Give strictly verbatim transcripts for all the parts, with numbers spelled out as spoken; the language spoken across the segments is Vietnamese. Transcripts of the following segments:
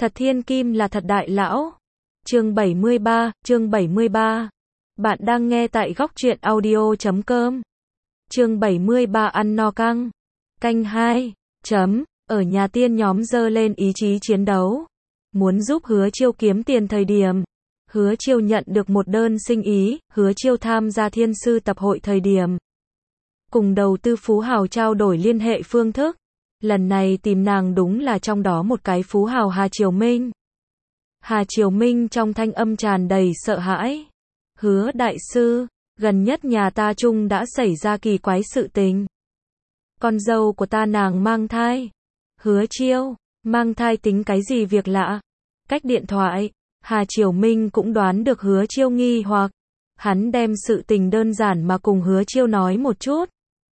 Thật thiên kim là thật đại lão. Chương bảy mươi ba, chương bảy mươi ba. Bạn đang nghe tại góc truyện audio chấm com. Chương bảy mươi ba ăn no căng. Canh hai. Chấm. Ở nhà tiên nhóm dơ lên ý chí chiến đấu. Muốn giúp Hứa Chiêu kiếm tiền thời điểm. Hứa Chiêu nhận được một đơn sinh ý, Hứa Chiêu tham gia thiên sư tập hội thời điểm. Cùng đầu tư phú hào trao đổi liên hệ phương thức. Lần này tìm nàng đúng là trong đó một cái phú hào Hà Triều Minh. Hà Triều Minh trong thanh âm tràn đầy sợ hãi. Hứa đại sư, gần nhất nhà ta chung đã xảy ra kỳ quái sự tình. Con dâu của ta nàng mang thai. Hứa Chiêu, mang thai tính cái gì việc lạ? Cách điện thoại, Hà Triều Minh cũng đoán được Hứa Chiêu nghi hoặc. Hắn đem sự tình đơn giản mà cùng Hứa Chiêu nói một chút.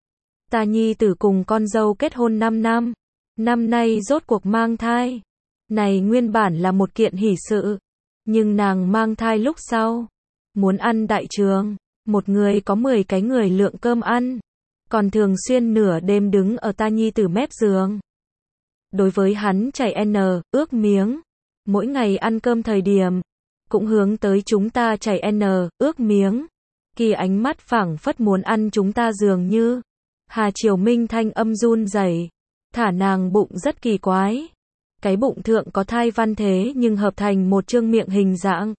Ta nhi tử cùng con dâu kết hôn năm năm. Năm nay rốt cuộc mang thai. Này nguyên bản là một kiện hỷ sự. Nhưng nàng mang thai lúc sau. Muốn ăn đại trường. Một người có mười cái người lượng cơm ăn. Còn thường xuyên nửa đêm đứng ở ta nhi tử mép giường. Đối với hắn chảy n, ước miếng. Mỗi ngày ăn cơm thời điểm. Cũng hướng tới chúng ta chảy n, ước miếng. Kỳ ánh mắt phảng phất muốn ăn chúng ta dường như. Hà Triều Minh thanh âm run rẩy, thả nàng bụng rất kỳ quái. Cái bụng thượng có thai văn thế nhưng hợp thành một trương miệng hình dạng.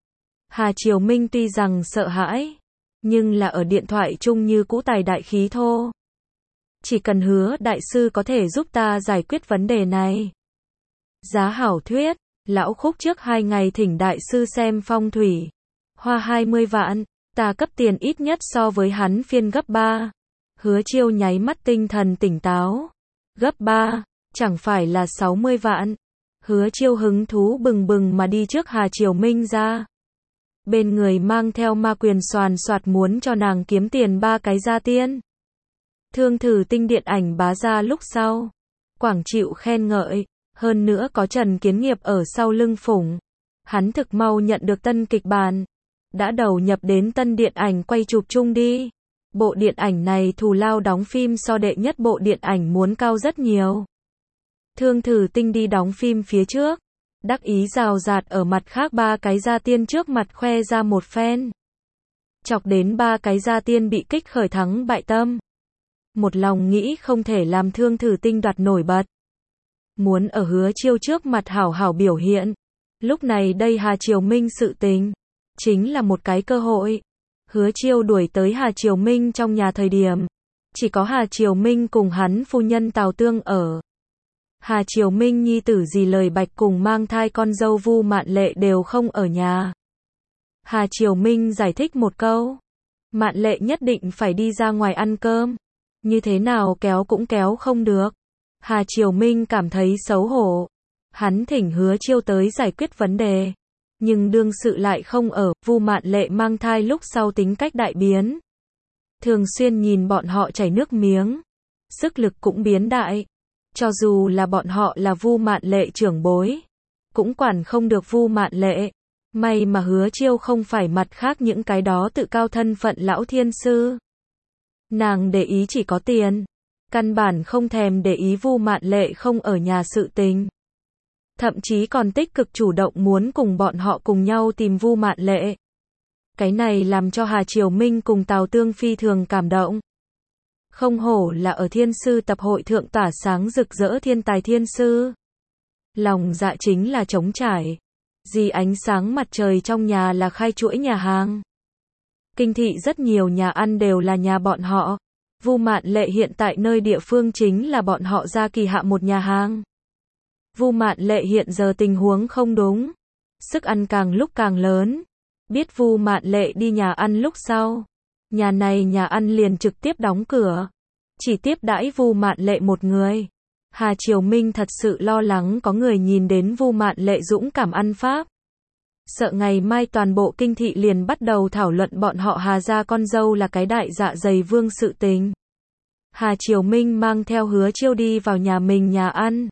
Hà Triều Minh tuy rằng sợ hãi, nhưng là ở điện thoại chung như cũ tài đại khí thô. Chỉ cần Hứa đại sư có thể giúp ta giải quyết vấn đề này. Giá hảo thuyết, lão Khúc trước hai ngày thỉnh đại sư xem phong thủy. Hoa hai mươi vạn, ta cấp tiền ít nhất so với hắn phiên gấp ba. Hứa Chiêu nháy mắt tinh thần tỉnh táo. Gấp ba, chẳng phải là sáu mươi vạn. Hứa Chiêu hứng thú bừng bừng mà đi trước Hà Triều Minh ra. Bên người mang theo ma quyền soàn soạt muốn cho nàng kiếm tiền ba cái gia tiên. Thương thử tinh điện ảnh bá ra lúc sau. Quảng chịu khen ngợi, hơn nữa có Trần Kiến Nghiệp ở sau lưng phủng. Hắn thực mau nhận được tân kịch bản. Đã đầu nhập đến tân điện ảnh quay chụp chung đi. Bộ điện ảnh này thù lao đóng phim so đệ nhất bộ điện ảnh muốn cao rất nhiều. Thương thử tinh đi đóng phim phía trước. Đắc ý rào rạt ở mặt khác ba cái gia tiên trước mặt khoe ra một phen. Chọc đến ba cái gia tiên bị kích khởi thắng bại tâm. Một lòng nghĩ không thể làm thương thử tinh đoạt nổi bật. Muốn ở Hứa Chiêu trước mặt hảo hảo biểu hiện. Lúc này đây Hà Triều Minh sự tình. Chính là một cái cơ hội. Hứa Chiêu đuổi tới Hà Triều Minh trong nhà thời điểm. Chỉ có Hà Triều Minh cùng hắn phu nhân Tào Tương ở. Hà Triều Minh nhi tử Dì Lời Bạch cùng mang thai con dâu Vu Mạn Lệ đều không ở nhà. Hà Triều Minh giải thích một câu. Mạn Lệ nhất định phải đi ra ngoài ăn cơm. Như thế nào kéo cũng kéo không được. Hà Triều Minh cảm thấy xấu hổ. Hắn thỉnh Hứa Chiêu tới giải quyết vấn đề. Nhưng đương sự lại không ở, Vu Mạn Lệ mang thai lúc sau tính cách đại biến. Thường xuyên nhìn bọn họ chảy nước miếng. Sức lực cũng biến đại. Cho dù là bọn họ là Vu Mạn Lệ trưởng bối. Cũng quản không được Vu Mạn Lệ. May mà Hứa Chiêu không phải mặt khác những cái đó tự cao thân phận lão thiên sư. Nàng để ý chỉ có tiền. Căn bản không thèm để ý Vu Mạn Lệ không ở nhà sự tình. Thậm chí còn tích cực chủ động muốn cùng bọn họ cùng nhau tìm Vu Mạn Lệ. Cái này làm cho Hà Triều Minh cùng Tào Tương phi thường cảm động. Không hổ là ở thiên sư tập hội thượng tỏa sáng rực rỡ thiên tài thiên sư. Lòng dạ chính là trống trải. Vì ánh sáng mặt trời trong nhà là khai chuỗi nhà hàng. Kinh thị rất nhiều nhà ăn đều là nhà bọn họ. Vu Mạn Lệ hiện tại nơi địa phương chính là bọn họ ra kỳ hạ một nhà hàng. Vu Mạn Lệ hiện giờ tình huống không đúng. Sức ăn càng lúc càng lớn. Biết Vu Mạn Lệ đi nhà ăn lúc sau. Nhà này nhà ăn liền trực tiếp đóng cửa. Chỉ tiếp đãi Vu Mạn Lệ một người. Hà Triều Minh thật sự lo lắng có người nhìn đến Vu Mạn Lệ dũng cảm ăn pháp. Sợ ngày mai toàn bộ kinh thị liền bắt đầu thảo luận bọn họ Hà gia con dâu là cái đại dạ dày vương sự tình. Hà Triều Minh mang theo Hứa Chiêu đi vào nhà mình nhà ăn.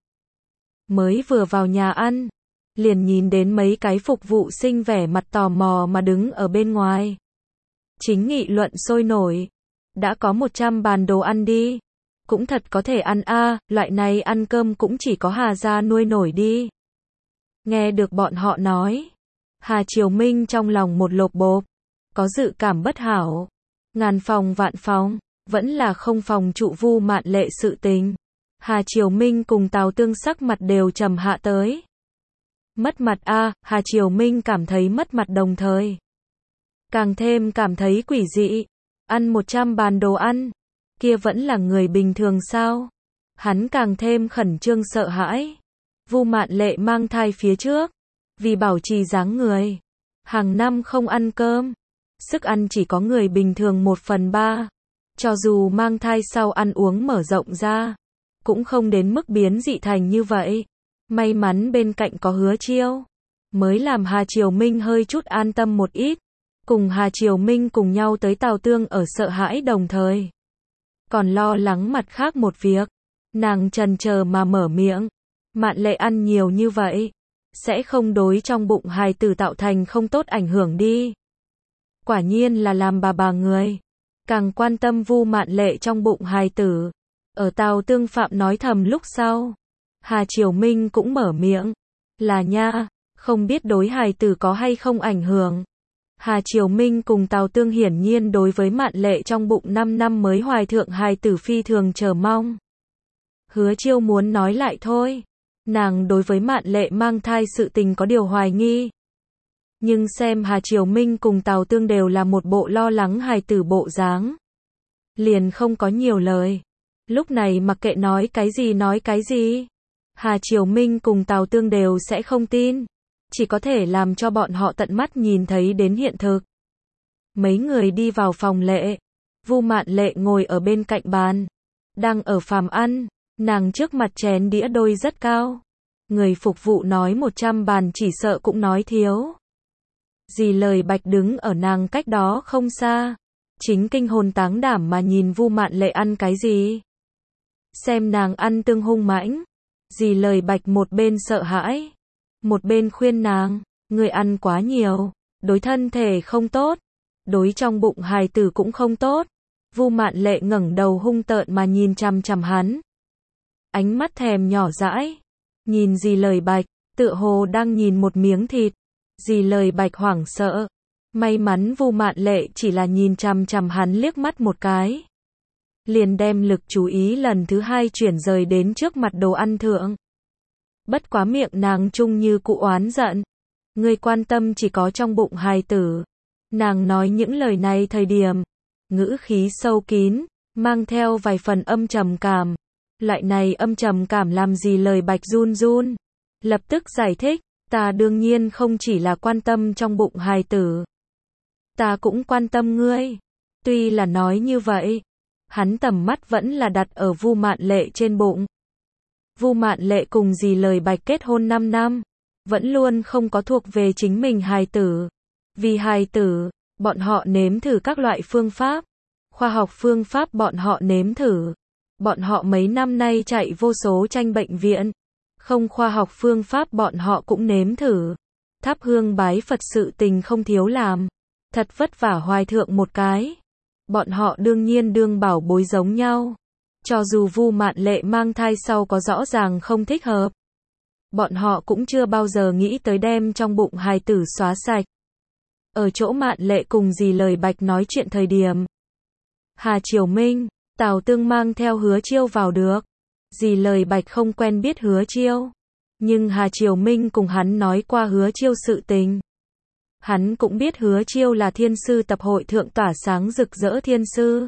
Mới vừa vào nhà ăn, liền nhìn đến mấy cái phục vụ sinh vẻ mặt tò mò mà đứng ở bên ngoài. Chính nghị luận sôi nổi. Đã có một trăm bàn đồ ăn đi. Cũng thật có thể ăn a, loại này ăn cơm cũng chỉ có Hà gia nuôi nổi đi. Nghe được bọn họ nói, Hà Triều Minh trong lòng một lộp bộp, có dự cảm bất hảo. Ngàn phòng vạn phòng, vẫn là không phòng trụ Vu Mạn Lệ sự tình. Hà Triều Minh cùng Tào Tương sắc mặt đều trầm hạ tới. Mất mặt a, Hà Triều Minh cảm thấy mất mặt đồng thời. Càng thêm cảm thấy quỷ dị. Ăn một trăm bàn đồ ăn, kia vẫn là người bình thường sao? Hắn càng thêm khẩn trương sợ hãi. Vu Mạn Lệ mang thai phía trước, vì bảo trì dáng người, hàng năm không ăn cơm, sức ăn chỉ có người bình thường một phần ba. Cho dù mang thai sau ăn uống mở rộng ra, cũng không đến mức biến dị thành như vậy. May mắn bên cạnh có Hứa Chiêu, mới làm Hà Triều Minh hơi chút an tâm một ít. Cùng Hà Triều Minh cùng nhau tới Tào Tương ở sợ hãi đồng thời, còn lo lắng mặt khác một việc. Nàng chần chờ mà mở miệng, Mạn Lệ ăn nhiều như vậy, sẽ không đối trong bụng hài tử tạo thành không tốt ảnh hưởng đi. Quả nhiên là làm bà bà người, càng quan tâm Vu Mạn Lệ trong bụng hài tử. Ở Tào Tương Phạm nói thầm lúc sau, Hà Triều Minh cũng mở miệng, là nha, không biết đối hài tử có hay không ảnh hưởng. Hà Triều Minh cùng Tào Tương hiển nhiên đối với Mạn Lệ trong bụng năm năm mới hoài thượng hài tử phi thường chờ mong. Hứa Chiêu muốn nói lại thôi, nàng đối với Mạn Lệ mang thai sự tình có điều hoài nghi. Nhưng xem Hà Triều Minh cùng Tào Tương đều là một bộ lo lắng hài tử bộ dáng, liền không có nhiều lời. Lúc này mặc kệ nói cái gì nói cái gì, Hà Triều Minh cùng Tào Tương đều sẽ không tin, chỉ có thể làm cho bọn họ tận mắt nhìn thấy đến hiện thực. Mấy người đi vào phòng lễ, Vu Mạn Lệ ngồi ở bên cạnh bàn, đang ở phàm ăn, nàng trước mặt chén đĩa đôi rất cao. Người phục vụ nói một trăm bàn chỉ sợ cũng nói thiếu. Dì Lời Bạch đứng ở nàng cách đó không xa, chính kinh hồn táng đảm mà nhìn Vu Mạn Lệ ăn cái gì. Xem nàng ăn tương hung mãnh, dì Lời Bạch một bên sợ hãi, một bên khuyên nàng, người ăn quá nhiều, đối thân thể không tốt, đối trong bụng hài tử cũng không tốt. Vu Mạn Lệ ngẩng đầu hung tợn mà nhìn chằm chằm hắn, ánh mắt thèm nhỏ dãi, nhìn dì Lời Bạch, tựa hồ đang nhìn một miếng thịt. Dì Lời Bạch hoảng sợ, may mắn Vu Mạn Lệ chỉ là nhìn chằm chằm hắn liếc mắt một cái, liền đem lực chú ý lần thứ hai chuyển rời đến trước mặt đồ ăn thượng. Bất quá miệng nàng chung như cụ oán giận, ngươi quan tâm chỉ có trong bụng hài tử. Nàng nói những lời này thời điểm, ngữ khí sâu kín, mang theo vài phần âm trầm cảm. Loại này âm trầm cảm làm dì Lời Bạch run run, lập tức giải thích, ta đương nhiên không chỉ là quan tâm trong bụng hài tử, ta cũng quan tâm ngươi. Tuy là nói như vậy, hắn tầm mắt vẫn là đặt ở Vu Mạn Lệ trên bụng. Vu Mạn Lệ cùng dì Lời Bạch kết hôn năm năm, vẫn luôn không có thuộc về chính mình hài tử. Vì hài tử, bọn họ nếm thử các loại phương pháp, khoa học phương pháp bọn họ nếm thử. Bọn họ mấy năm nay chạy vô số tranh bệnh viện, không khoa học phương pháp bọn họ cũng nếm thử. Thắp hương bái Phật sự tình không thiếu làm, thật vất vả hoài thượng một cái. Bọn họ đương nhiên đương bảo bối giống nhau. Cho dù Vu Mạn Lệ mang thai sau có rõ ràng không thích hợp, bọn họ cũng chưa bao giờ nghĩ tới đem trong bụng hài tử xóa sạch. Ở chỗ Mạn Lệ cùng dì Lời Bạch nói chuyện thời điểm, Hà Triều Minh, Tào Tương mang theo Hứa Chiêu vào được. Dì Lời Bạch không quen biết Hứa Chiêu, nhưng Hà Triều Minh cùng hắn nói qua Hứa Chiêu sự tình. Hắn cũng biết Hứa Chiêu là thiên sư tập hội thượng tỏa sáng rực rỡ thiên sư.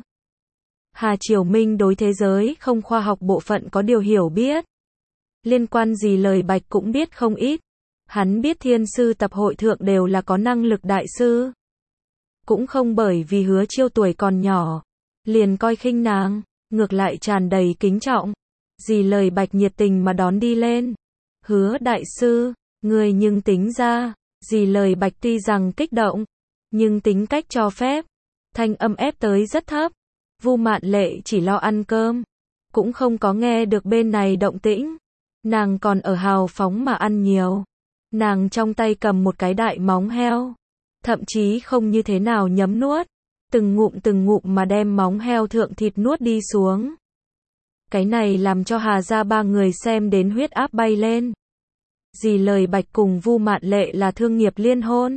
Hà Triều Minh đối thế giới không khoa học bộ phận có điều hiểu biết. Liên quan dì Lời Bạch cũng biết không ít. Hắn biết thiên sư tập hội thượng đều là có năng lực đại sư. Cũng không bởi vì Hứa Chiêu tuổi còn nhỏ, liền coi khinh nàng, ngược lại tràn đầy kính trọng. Dì Lời Bạch nhiệt tình mà đón đi lên. Hứa đại sư, người nhưng tính ra, dì Lời Bạch tuy rằng kích động, nhưng tính cách cho phép, thanh âm ép tới rất thấp. Vu Mạn Lệ chỉ lo ăn cơm, cũng không có nghe được bên này động tĩnh. Nàng còn ở hào phóng mà ăn nhiều. Nàng trong tay cầm một cái đại móng heo, thậm chí không như thế nào nhấm nuốt, từng ngụm từng ngụm mà đem móng heo thượng thịt nuốt đi xuống. Cái này làm cho Hà gia ba người xem đến huyết áp bay lên. Dì lời Bạch cùng Vu Mạn Lệ là thương nghiệp liên hôn.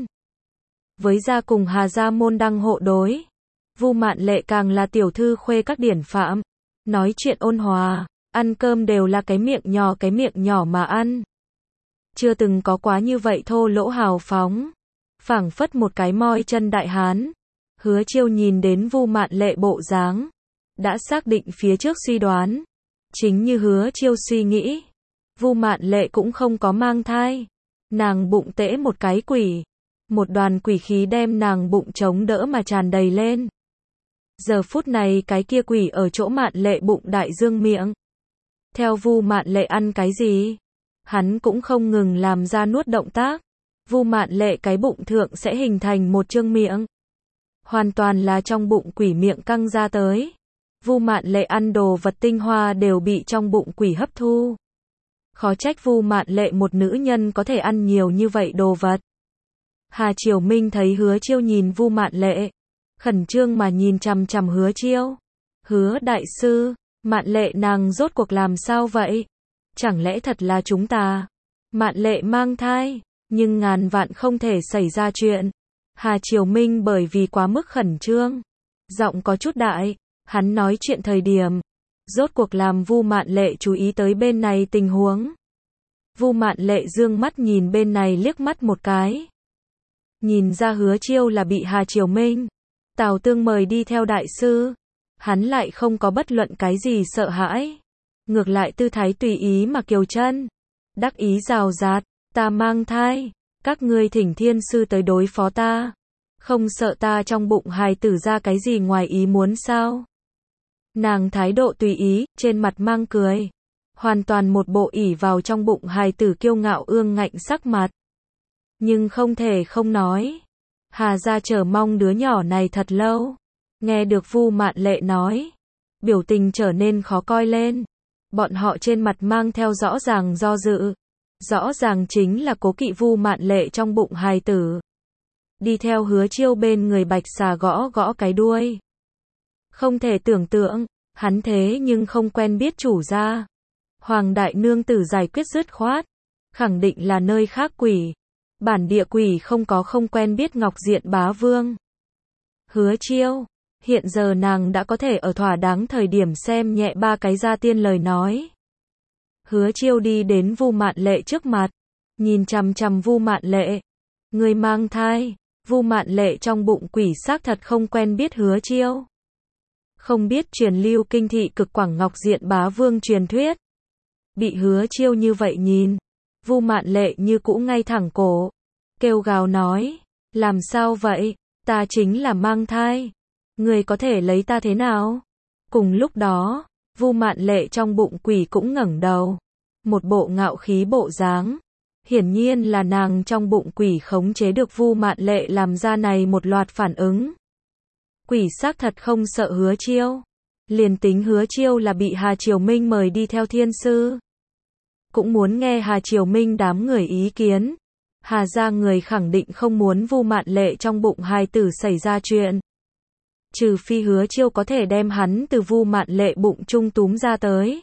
Với gia cùng Hà gia môn đăng hộ đối. Vu Mạn Lệ càng là tiểu thư khuê các điển phạm. Nói chuyện ôn hòa, ăn cơm đều là cái miệng nhỏ cái miệng nhỏ mà ăn. Chưa từng có quá như vậy thô lỗ hào phóng. Phảng phất một cái moi chân đại hán. Hứa Chiêu nhìn đến Vu Mạn Lệ bộ dáng, đã xác định phía trước suy đoán. Chính như Hứa Chiêu suy nghĩ, Vu Mạn Lệ cũng không có mang thai. Nàng bụng tễ một cái quỷ. Một đoàn quỷ khí đem nàng bụng chống đỡ mà tràn đầy lên. Giờ phút này cái kia quỷ ở chỗ Mạn Lệ bụng đại dương miệng. Theo Vu Mạn Lệ ăn cái gì, hắn cũng không ngừng làm ra nuốt động tác. Vu Mạn Lệ cái bụng thượng sẽ hình thành một chương miệng. Hoàn toàn là trong bụng quỷ miệng căng ra tới. Vu Mạn Lệ ăn đồ vật tinh hoa đều bị trong bụng quỷ hấp thu. Khó trách Vu Mạn Lệ một nữ nhân có thể ăn nhiều như vậy đồ vật. Hà Triều Minh thấy Hứa Chiêu nhìn Vu Mạn Lệ, khẩn trương mà nhìn chằm chằm Hứa Chiêu. Hứa đại sư, Mạn Lệ nàng rốt cuộc làm sao vậy? Chẳng lẽ thật là chúng ta? Mạn Lệ mang thai, nhưng ngàn vạn không thể xảy ra chuyện. Hà Triều Minh bởi vì quá mức khẩn trương, giọng có chút đại, hắn nói chuyện thời điểm, rốt cuộc làm Vu Mạn Lệ chú ý tới bên này tình huống. Vu Mạn Lệ dương mắt nhìn bên này liếc mắt một cái. Nhìn ra Hứa Chiêu là bị Hà Triều Minh, Tào Tương mời đi theo đại sư. Hắn lại không có bất luận cái gì sợ hãi. Ngược lại tư thái tùy ý mà kiều chân. Đắc ý rào rạt, ta mang thai. Các ngươi thỉnh thiên sư tới đối phó ta. Không sợ ta trong bụng hài tử ra cái gì ngoài ý muốn sao? Nàng thái độ tùy ý, trên mặt mang cười. Hoàn toàn một bộ ỷ vào trong bụng hài tử kiêu ngạo ương ngạnh sắc mặt. Nhưng không thể không nói. Hà gia chờ mong đứa nhỏ này thật lâu. Nghe được Vu Mạn Lệ nói, biểu tình trở nên khó coi lên. Bọn họ trên mặt mang theo rõ ràng do dự. Rõ ràng chính là cố kỵ Vu Mạn Lệ trong bụng hài tử. Đi theo Hứa Chiêu bên người Bạch Xà gõ gõ cái đuôi. Không thể tưởng tượng, hắn thế nhưng không quen biết chủ gia. Hoàng đại nương tử giải quyết dứt khoát, khẳng định là nơi khác quỷ. Bản địa quỷ không có không quen biết Ngọc Diện bá vương. Hứa Chiêu, hiện giờ nàng đã có thể ở thỏa đáng thời điểm xem nhẹ ba cái gia tiên lời nói. Hứa Chiêu đi đến Vu Mạn Lệ trước mặt, nhìn chằm chằm Vu Mạn Lệ. Người mang thai. Vu Mạn Lệ trong bụng quỷ xác thật không quen biết Hứa Chiêu. Không biết truyền lưu kinh thị cực quảng Ngọc Diện bá vương truyền thuyết. Bị Hứa Chiêu như vậy nhìn, Vu Mạn Lệ như cũ ngay thẳng cổ, kêu gào nói, làm sao vậy, ta chính là mang thai, người có thể lấy ta thế nào? Cùng lúc đó, Vu Mạn Lệ trong bụng quỷ cũng ngẩng đầu, một bộ ngạo khí bộ dáng. Hiển nhiên là nàng trong bụng quỷ khống chế được Vu Mạn Lệ làm ra này một loạt phản ứng. Quỷ xác thật không sợ Hứa Chiêu. Liền tính Hứa Chiêu là bị Hà Triều Minh mời đi theo thiên sư, cũng muốn nghe Hà Triều Minh đám người ý kiến. Hà gia người khẳng định không muốn Vu Mạn Lệ trong bụng hài tử xảy ra chuyện. Trừ phi Hứa Chiêu có thể đem hắn từ Vu Mạn Lệ bụng trung túm ra tới,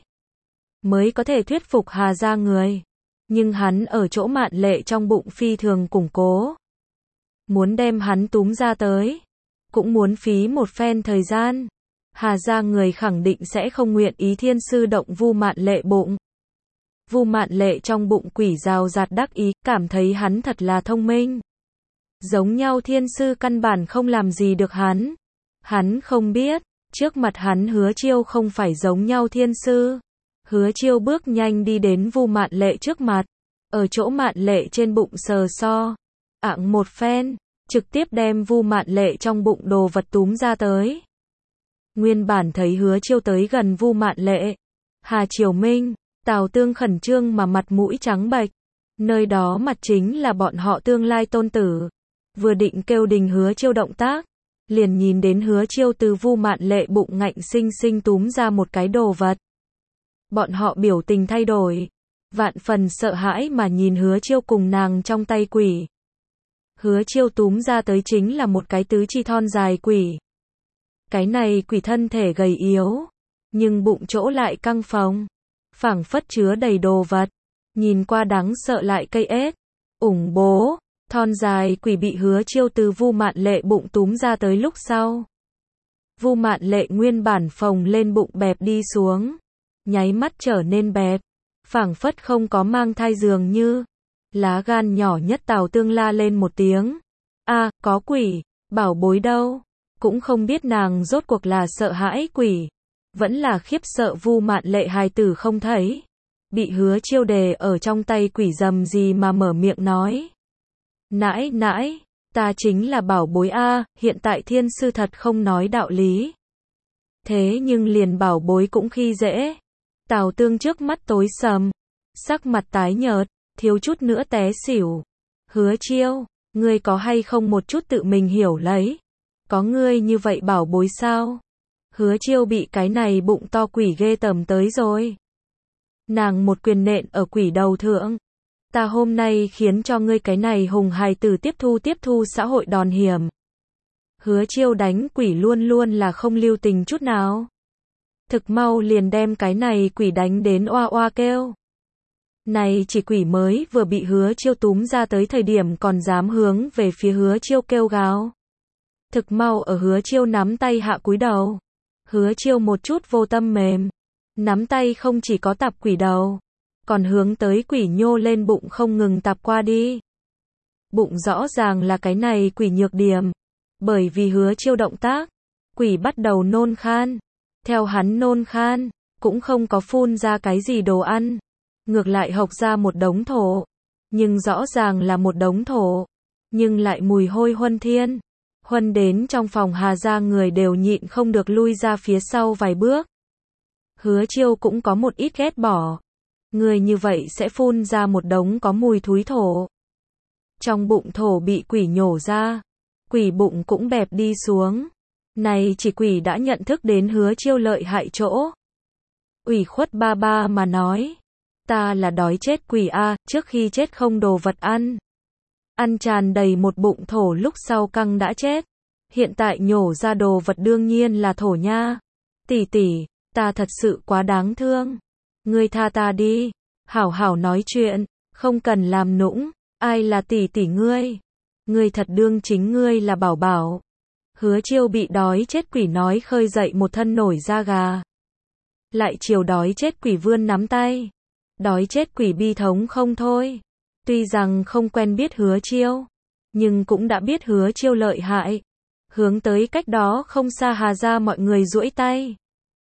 mới có thể thuyết phục Hà gia người. Nhưng hắn ở chỗ Mạn Lệ trong bụng phi thường củng cố. Muốn đem hắn túm ra tới, cũng muốn phí một phen thời gian. Hà gia người khẳng định sẽ không nguyện ý thiên sư động Vu Mạn Lệ bụng. Vu Mạn Lệ trong bụng quỷ rào rạt đắc ý, cảm thấy hắn thật là thông minh. Giống nhau thiên sư căn bản không làm gì được hắn. Hắn không biết, trước mặt hắn Hứa Chiêu không phải giống nhau thiên sư. Hứa Chiêu bước nhanh đi đến Vu Mạn Lệ trước mặt, ở chỗ Mạn Lệ trên bụng sờ so, ạng một phen, trực tiếp đem Vu Mạn Lệ trong bụng đồ vật túm ra tới. Nguyên bản thấy Hứa Chiêu tới gần Vu Mạn Lệ, Hà Triều Minh, Tào Tương khẩn trương mà mặt mũi trắng bệch. Nơi đó mặt chính là bọn họ tương lai tôn tử. Vừa định kêu đình Hứa Chiêu động tác, liền nhìn đến Hứa Chiêu từ Vu Mạn Lệ bụng ngạnh sinh sinh túm ra một cái đồ vật. Bọn họ biểu tình thay đổi, vạn phần sợ hãi mà nhìn Hứa Chiêu cùng nàng trong tay quỷ. Hứa Chiêu túm ra tới chính là một cái tứ chi thon dài quỷ. Cái này quỷ thân thể gầy yếu, nhưng bụng chỗ lại căng phồng, phảng phất chứa đầy đồ vật. nhìn qua đáng sợ lại cây ếch. Ủng bố, thon dài quỷ bị Hứa Chiêu từ Vu Mạn Lệ bụng túm ra tới lúc sau. Vu Mạn Lệ nguyên bản phồng lên bụng bẹp đi xuống, nháy mắt trở nên bẹp, phảng phất không có mang thai dường như. Lá gan nhỏ nhất Tào Tương la lên một tiếng. A, có quỷ, bảo bối đâu? Cũng không biết nàng rốt cuộc là sợ hãi quỷ, vẫn là khiếp sợ Vu Mạn Lệ hài tử không thấy. Bị Hứa Chiêu đề ở trong tay quỷ dầm gì mà mở miệng nói. Nãi nãi, ta chính là bảo bối a, hiện tại thiên sư thật không nói đạo lý. Thế nhưng liền bảo bối cũng khi dễ. Tào Tương trước mắt tối sầm, sắc mặt tái nhợt, thiếu chút nữa té xỉu. Hứa Chiêu, ngươi có hay không một chút tự mình hiểu lấy? Có ngươi như vậy bảo bối sao? Hứa Chiêu bị cái này bụng to quỷ ghê tởm tới rồi. Nàng một quyền nện ở quỷ đầu thượng. Ta hôm nay khiến cho ngươi cái này hùng hài tử tiếp thu tiếp thu xã hội đòn hiểm. Hứa Chiêu đánh quỷ luôn luôn là không lưu tình chút nào. Thực mau liền đem cái này quỷ đánh đến oa oa kêu. Này chỉ quỷ mới vừa bị Hứa Chiêu túm ra tới thời điểm còn dám hướng về phía Hứa Chiêu kêu gào. Thực mau ở Hứa Chiêu nắm tay hạ cúi đầu. Hứa Chiêu một chút vô tâm mềm. Nắm tay không chỉ có tạp quỷ đầu, còn hướng tới quỷ nhô lên bụng không ngừng tạp qua đi. Bụng rõ ràng là cái này quỷ nhược điểm. Bởi vì Hứa Chiêu động tác, quỷ bắt đầu nôn khan. Theo hắn nôn khan, cũng không có phun ra cái gì đồ ăn. Ngược lại hộc ra một đống thổ. Nhưng rõ ràng là một đống thổ. Nhưng lại mùi hôi huân thiên. Huân đến trong phòng Hà gia người đều nhịn không được lui ra phía sau vài bước. Hứa Chiêu cũng có một ít ghét bỏ. Người như vậy sẽ phun ra một đống có mùi thúi thổ. Trong bụng thổ bị quỷ nhổ ra. Quỷ bụng cũng bẹp đi xuống. Này chỉ quỷ đã nhận thức đến Hứa Chiêu lợi hại chỗ. Ủy khuất ba ba mà nói. Ta là đói chết quỷ a, trước khi chết không đồ vật ăn. Ăn tràn đầy một bụng thổ lúc sau căng đã chết. Hiện tại nhổ ra đồ vật đương nhiên là thổ nha. Tỷ tỷ, ta thật sự quá đáng thương. Ngươi tha ta đi. Hảo hảo nói chuyện, không cần làm nũng. Ai là tỷ tỷ ngươi? Ngươi thật đương chính ngươi là bảo bảo. Hứa Chiêu bị đói chết quỷ nói khơi dậy một thân nổi da gà. Lại chiều đói chết quỷ vươn nắm tay. Đói chết quỷ bi thống không thôi. Tuy rằng không quen biết Hứa Chiêu, nhưng cũng đã biết Hứa Chiêu lợi hại. Hướng tới cách đó không xa Hà gia mọi người duỗi tay.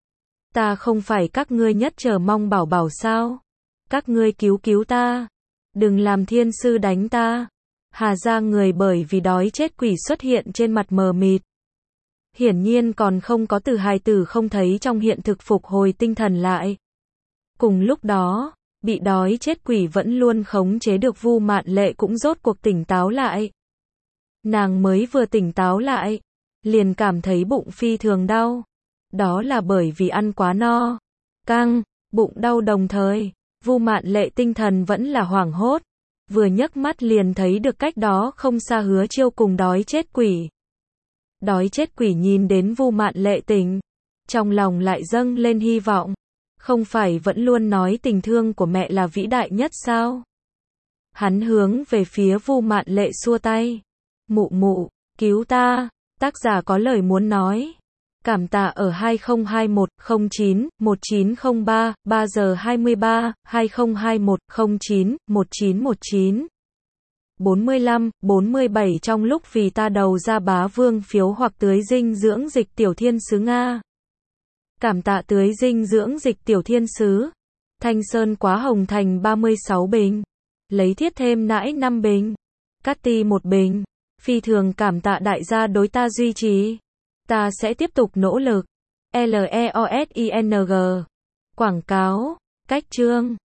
Ta không phải các ngươi nhất chờ mong bảo bảo sao? Các ngươi cứu cứu ta. Đừng làm thiên sư đánh ta. Hà gia người bởi vì đói chết quỷ xuất hiện trên mặt mờ mịt. Hiển nhiên còn không có từ hài tử không thấy trong hiện thực phục hồi tinh thần lại. Cùng lúc đó, bị đói chết quỷ vẫn luôn khống chế được Vu Mạn Lệ cũng rốt cuộc tỉnh táo lại. Nàng mới vừa tỉnh táo lại, liền cảm thấy bụng phi thường đau. Đó là bởi vì ăn quá no. Căng, bụng đau đồng thời, Vu Mạn Lệ tinh thần vẫn là hoảng hốt. Vừa nhấc mắt liền thấy được cách đó không xa Hứa Chiêu cùng đói chết quỷ. Đói chết quỷ nhìn đến Vu Mạn Lệ tỉnh, trong lòng lại dâng lên hy vọng. Không phải vẫn luôn nói tình thương của mẹ là vĩ đại nhất sao? Hắn hướng về phía Vu Mạn Lệ xua tay. Mụ mụ, cứu ta, tác giả có lời muốn nói. Cảm tạ ở hai không hai một không chín một chín không ba, ba giờ hai mươi ba, hai không hai một không chín một chín một chín. bốn mươi lăm, bốn mươi bảy trong lúc vì ta đầu ra bá vương phiếu hoặc tưới dinh dưỡng dịch tiểu thiên sứ Nga. Cảm tạ tưới dinh dưỡng dịch tiểu thiên sứ. Thanh Sơn Quá Hồng Thành ba mươi sáu bình. Lấy thiết thêm nãi năm bình. Cát ti một bình. Phi thường cảm tạ đại gia đối ta duy trì. Ta sẽ tiếp tục nỗ lực. L E O S I N G. Quảng cáo. Cách chương.